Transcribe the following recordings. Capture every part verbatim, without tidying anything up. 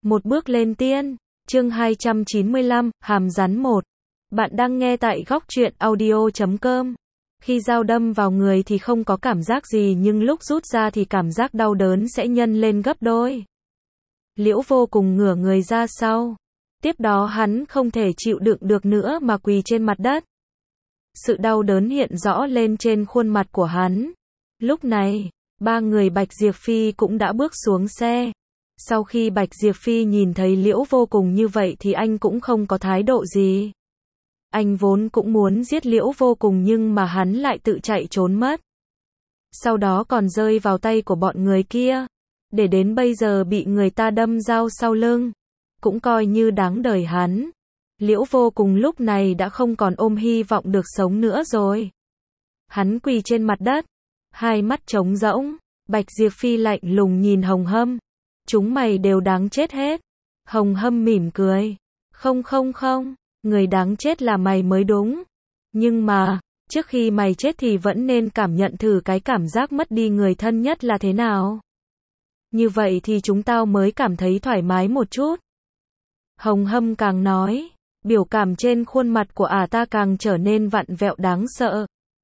Một bước lên tiên, chương hai trăm chín mươi lăm, hàm rắn một. Bạn đang nghe tại góc truyện audio chấm com. Khi dao đâm vào người thì không có cảm giác gì nhưng lúc rút ra thì cảm giác đau đớn sẽ nhân lên gấp đôi. Liễu Vô Cùng ngửa người ra sau. Tiếp đó hắn không thể chịu đựng được nữa mà quỳ trên mặt đất. Sự đau đớn hiện rõ lên trên khuôn mặt của hắn. Lúc này, ba người Bạch Diệp Phi cũng đã bước xuống xe. Sau khi Bạch Diệp Phi nhìn thấy Liễu Vô Cùng như vậy thì anh cũng không có thái độ gì. Anh vốn cũng muốn giết Liễu Vô Cùng nhưng mà hắn lại tự chạy trốn mất. Sau đó còn rơi vào tay của bọn người kia. Để đến bây giờ bị người ta đâm dao sau lưng. Cũng coi như đáng đời hắn. Liễu Vô Cùng lúc này đã không còn ôm hy vọng được sống nữa rồi. Hắn quỳ trên mặt đất. Hai mắt trống rỗng. Bạch Diệp Phi lạnh lùng nhìn Hồng Hâm. Chúng mày đều đáng chết hết. Hồng Hâm mỉm cười. Không không không, người đáng chết là mày mới đúng. Nhưng mà, trước khi mày chết thì vẫn nên cảm nhận thử cái cảm giác mất đi người thân nhất là thế nào. Như vậy thì chúng tao mới cảm thấy thoải mái một chút. Hồng Hâm càng nói, biểu cảm trên khuôn mặt của ả ta càng trở nên vặn vẹo đáng sợ.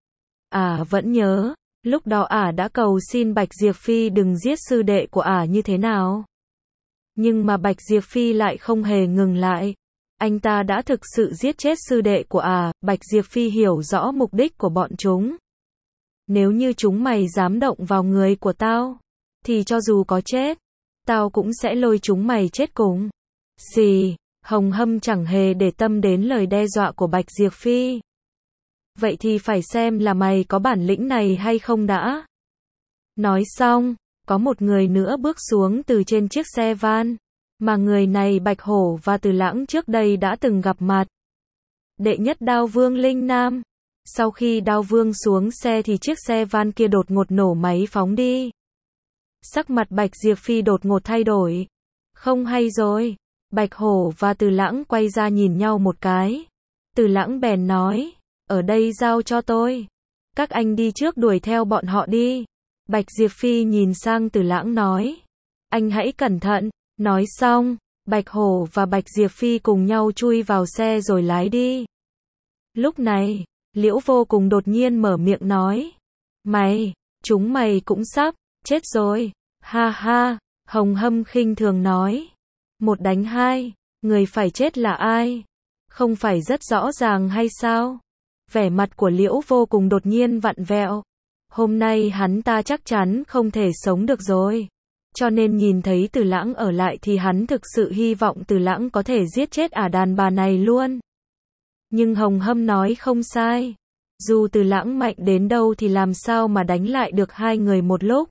Ả vẫn nhớ. Lúc đó ả đã cầu xin Bạch Diệp Phi đừng giết sư đệ của ả như thế nào. Nhưng mà Bạch Diệp Phi lại không hề ngừng lại. Anh ta đã thực sự giết chết sư đệ của ả. Bạch Diệp Phi hiểu rõ mục đích của bọn chúng. Nếu như chúng mày dám động vào người của tao, thì cho dù có chết, tao cũng sẽ lôi chúng mày chết cùng. Xì, Hồng Hâm chẳng hề để tâm đến lời đe dọa của Bạch Diệp Phi. Vậy thì phải xem là mày có bản lĩnh này hay không đã. Nói xong, có một người nữa bước xuống từ trên chiếc xe van. Mà người này Bạch Hổ và Từ Lãng trước đây đã từng gặp mặt. Đệ nhất Đao Vương Linh Nam. Sau khi Đao Vương xuống xe thì chiếc xe van kia đột ngột nổ máy phóng đi. Sắc mặt Bạch Diệp Phi đột ngột thay đổi. Không hay rồi. Bạch Hổ và Từ Lãng quay ra nhìn nhau một cái. Từ Lãng bèn nói. Ở đây giao cho tôi. Các anh đi trước đuổi theo bọn họ đi. Bạch Diệp Phi nhìn sang Từ Lãng nói. Anh hãy cẩn thận. Nói xong, Bạch Hổ và Bạch Diệp Phi cùng nhau chui vào xe rồi lái đi. Lúc này, Liễu Vô Cùng đột nhiên mở miệng nói. Mày, chúng mày cũng sắp chết rồi. Ha ha, Hồng Hâm khinh thường nói. Một đánh hai, người phải chết là ai? Không phải rất rõ ràng hay sao? Vẻ mặt của Liễu Vô Cùng đột nhiên vặn vẹo. Hôm nay hắn ta chắc chắn không thể sống được rồi. Cho nên nhìn thấy Từ Lãng ở lại thì hắn thực sự hy vọng Từ Lãng có thể giết chết ả đàn bà này luôn. Nhưng Hồng Hâm nói không sai. Dù Từ Lãng mạnh đến đâu thì làm sao mà đánh lại được hai người một lúc.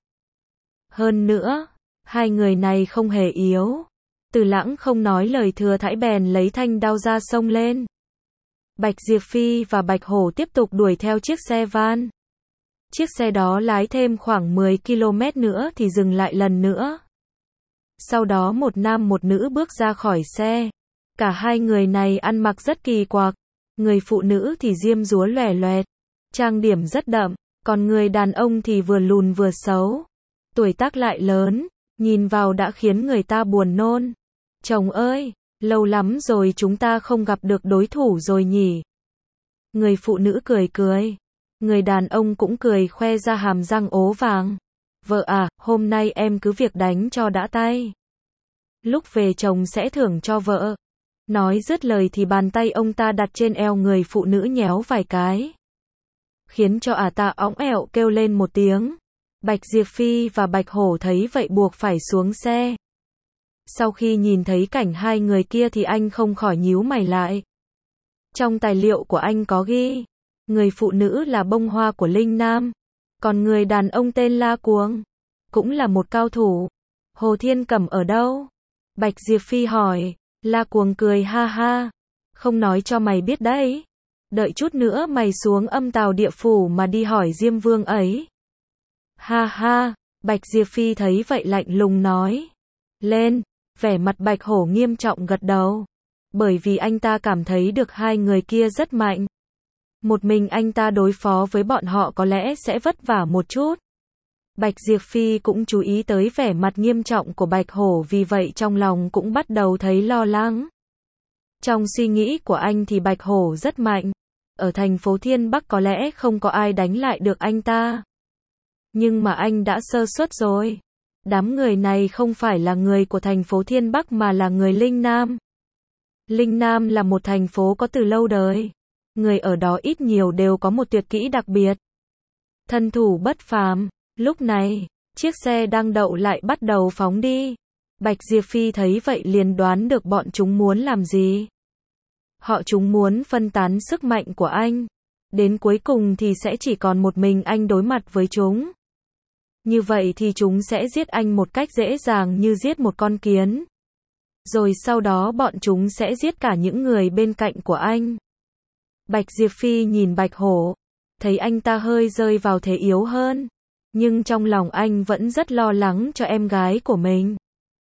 Hơn nữa, hai người này không hề yếu. Từ Lãng không nói lời thừa thãi bèn lấy thanh đao ra xông lên. Bạch Diệp Phi và Bạch Hổ tiếp tục đuổi theo chiếc xe van. Chiếc xe đó lái thêm khoảng mười ki lô mét nữa thì dừng lại lần nữa. Sau đó một nam một nữ bước ra khỏi xe. Cả hai người này ăn mặc rất kỳ quặc. Người phụ nữ thì diêm dúa lòe loẹt, trang điểm rất đậm, còn người đàn ông thì vừa lùn vừa xấu. Tuổi tác lại lớn, nhìn vào đã khiến người ta buồn nôn. Chồng ơi! Lâu lắm rồi chúng ta không gặp được đối thủ rồi nhỉ. Người phụ nữ cười cười. Người đàn ông cũng cười khoe ra hàm răng ố vàng. Vợ à, hôm nay em cứ việc đánh cho đã tay. Lúc về chồng sẽ thưởng cho vợ. Nói dứt lời thì bàn tay ông ta đặt trên eo người phụ nữ nhéo vài cái. Khiến cho ả ta óng ẹo kêu lên một tiếng. Bạch Diệp Phi và Bạch Hổ thấy vậy buộc phải xuống xe. Sau khi nhìn thấy cảnh hai người kia thì anh không khỏi nhíu mày lại. Trong tài liệu của anh có ghi, người phụ nữ là bông hoa của Linh Nam, còn người đàn ông tên La Cuồng, cũng là một cao thủ. Hồ Thiên Cẩm ở đâu? Bạch Diệp Phi hỏi. La Cuồng cười ha ha. Không nói cho mày biết đấy. Đợi chút nữa mày xuống Âm Tào Địa Phủ mà đi hỏi Diêm Vương ấy. Ha ha, Bạch Diệp Phi thấy vậy lạnh lùng nói. Lên. Vẻ mặt Bạch Hổ nghiêm trọng gật đầu. Bởi vì anh ta cảm thấy được hai người kia rất mạnh. Một mình anh ta đối phó với bọn họ có lẽ sẽ vất vả một chút. Bạch Diệp Phi cũng chú ý tới vẻ mặt nghiêm trọng của Bạch Hổ, vì vậy trong lòng cũng bắt đầu thấy lo lắng. Trong suy nghĩ của anh thì Bạch Hổ rất mạnh. Ở thành phố Thiên Bắc có lẽ không có ai đánh lại được anh ta. Nhưng mà anh đã sơ suất rồi. Đám người này không phải là người của thành phố Thiên Bắc mà là người Linh Nam. Linh Nam là một thành phố có từ lâu đời. Người ở đó ít nhiều đều có một tuyệt kỹ đặc biệt. Thân thủ bất phàm. Lúc này, chiếc xe đang đậu lại bắt đầu phóng đi. Bạch Diệp Phi thấy vậy liền đoán được bọn chúng muốn làm gì. Họ chúng muốn phân tán sức mạnh của anh. Đến cuối cùng thì sẽ chỉ còn một mình anh đối mặt với chúng. Như vậy thì chúng sẽ giết anh một cách dễ dàng như giết một con kiến. Rồi sau đó bọn chúng sẽ giết cả những người bên cạnh của anh. Bạch Diệp Phi nhìn Bạch Hổ, thấy anh ta hơi rơi vào thế yếu hơn. Nhưng trong lòng anh vẫn rất lo lắng cho em gái của mình.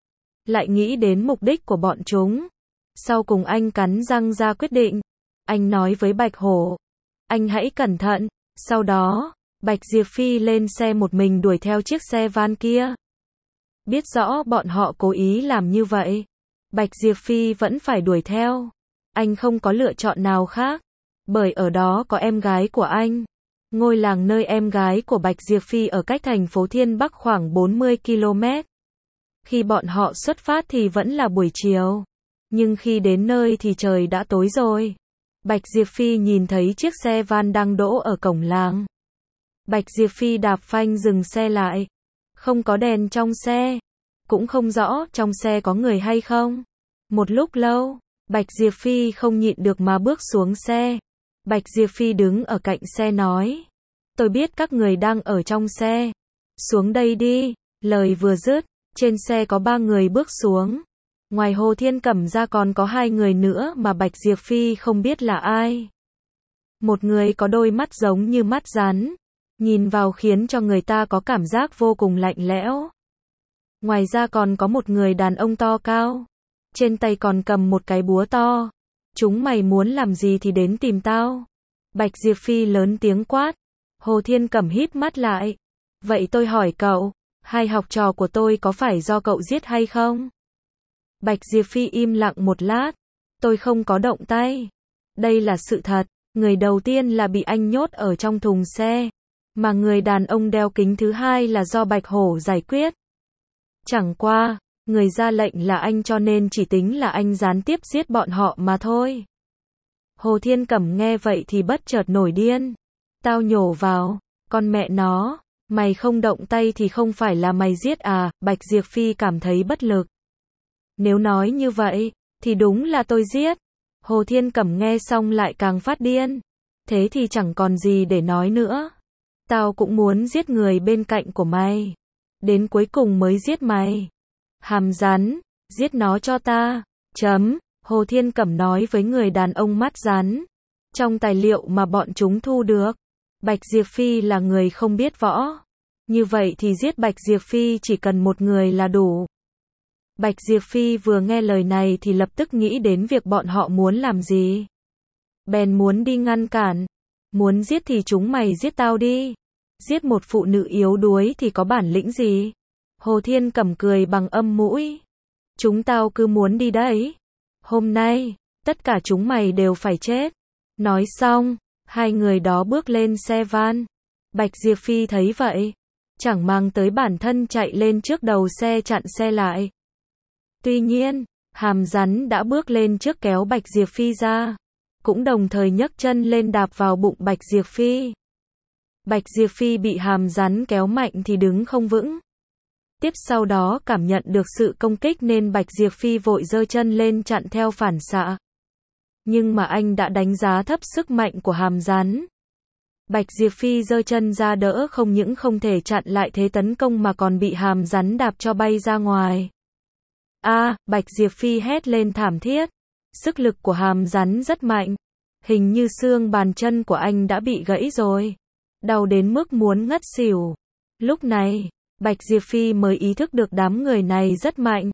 Lại nghĩ đến mục đích của bọn chúng. Sau cùng anh cắn răng ra quyết định. Anh nói với Bạch Hổ, anh hãy cẩn thận. Sau đó, Bạch Diệp Phi lên xe một mình đuổi theo chiếc xe van kia. Biết rõ bọn họ cố ý làm như vậy. Bạch Diệp Phi vẫn phải đuổi theo. Anh không có lựa chọn nào khác. Bởi ở đó có em gái của anh. Ngôi làng nơi em gái của Bạch Diệp Phi ở cách thành phố Thiên Bắc khoảng bốn mươi ki lô mét. Khi bọn họ xuất phát thì vẫn là buổi chiều. Nhưng khi đến nơi thì trời đã tối rồi. Bạch Diệp Phi nhìn thấy chiếc xe van đang đỗ ở cổng làng. Bạch Diệp Phi đạp phanh dừng xe lại. Không có đèn trong xe. Cũng không rõ trong xe có người hay không. Một lúc lâu, Bạch Diệp Phi không nhịn được mà bước xuống xe. Bạch Diệp Phi đứng ở cạnh xe nói. Tôi biết các người đang ở trong xe. Xuống đây đi. Lời vừa dứt, trên xe có ba người bước xuống. Ngoài Hồ Thiên Cẩm ra còn có hai người nữa mà Bạch Diệp Phi không biết là ai. Một người có đôi mắt giống như mắt rắn. Nhìn vào khiến cho người ta có cảm giác vô cùng lạnh lẽo. Ngoài ra còn có một người đàn ông to cao. Trên tay còn cầm một cái búa to. Chúng mày muốn làm gì thì đến tìm tao. Bạch Diệp Phi lớn tiếng quát. Hồ Thiên Cẩm híp mắt lại. Vậy tôi hỏi cậu, hai học trò của tôi có phải do cậu giết hay không? Bạch Diệp Phi im lặng một lát. Tôi không có động tay. Đây là sự thật. Người đầu tiên là bị anh nhốt ở trong thùng xe. Mà người đàn ông đeo kính thứ hai là do Bạch Hổ giải quyết. Chẳng qua, người ra lệnh là anh cho nên chỉ tính là anh gián tiếp giết bọn họ mà thôi. Hồ Thiên Cẩm nghe vậy thì bất chợt nổi điên. Tao nhổ vào, con mẹ nó, mày không động tay thì không phải là mày giết à? Bạch Diệp Phi cảm thấy bất lực. Nếu nói như vậy, thì đúng là tôi giết. Hồ Thiên Cẩm nghe xong lại càng phát điên. Thế thì chẳng còn gì để nói nữa. Tao cũng muốn giết người bên cạnh của mày. Đến cuối cùng mới giết mày. Hàm rắn, giết nó cho ta. Chấm, Hồ Thiên Cẩm nói với người đàn ông mắt rắn. Trong tài liệu mà bọn chúng thu được, Bạch Diệp Phi là người không biết võ. Như vậy thì giết Bạch Diệp Phi chỉ cần một người là đủ. Bạch Diệp Phi vừa nghe lời này thì lập tức nghĩ đến việc bọn họ muốn làm gì. Bèn muốn đi ngăn cản. Muốn giết thì chúng mày giết tao đi. Giết một phụ nữ yếu đuối thì có bản lĩnh gì? Hồ Thiên Cẩm cười bằng âm mũi. Chúng tao cứ muốn đi đấy. Hôm nay, tất cả chúng mày đều phải chết. Nói xong, hai người đó bước lên xe van. Bạch Diệp Phi thấy vậy, chẳng mang tới bản thân chạy lên trước đầu xe chặn xe lại. Tuy nhiên, Hàm Rắn đã bước lên trước kéo Bạch Diệp Phi ra, cũng đồng thời nhấc chân lên đạp vào bụng Bạch Diệp Phi. Bạch Diệp Phi bị Hàm Rắn kéo mạnh thì đứng không vững. Tiếp sau đó cảm nhận được sự công kích nên Bạch Diệp Phi vội giơ chân lên chặn theo phản xạ. Nhưng mà anh đã đánh giá thấp sức mạnh của Hàm Rắn. Bạch Diệp Phi giơ chân ra đỡ không những không thể chặn lại thế tấn công mà còn bị Hàm Rắn đạp cho bay ra ngoài. A, à, Bạch Diệp Phi hét lên thảm thiết. Sức lực của Hàm Rắn rất mạnh. Hình như xương bàn chân của anh đã bị gãy rồi. Đau đến mức muốn ngất xỉu. Lúc này, Bạch Diệp Phi mới ý thức được đám người này rất mạnh.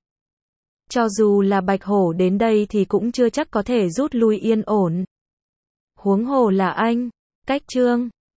Cho dù là Bạch Hổ đến đây thì cũng chưa chắc có thể rút lui yên ổn. Huống hồ là anh. Cách chương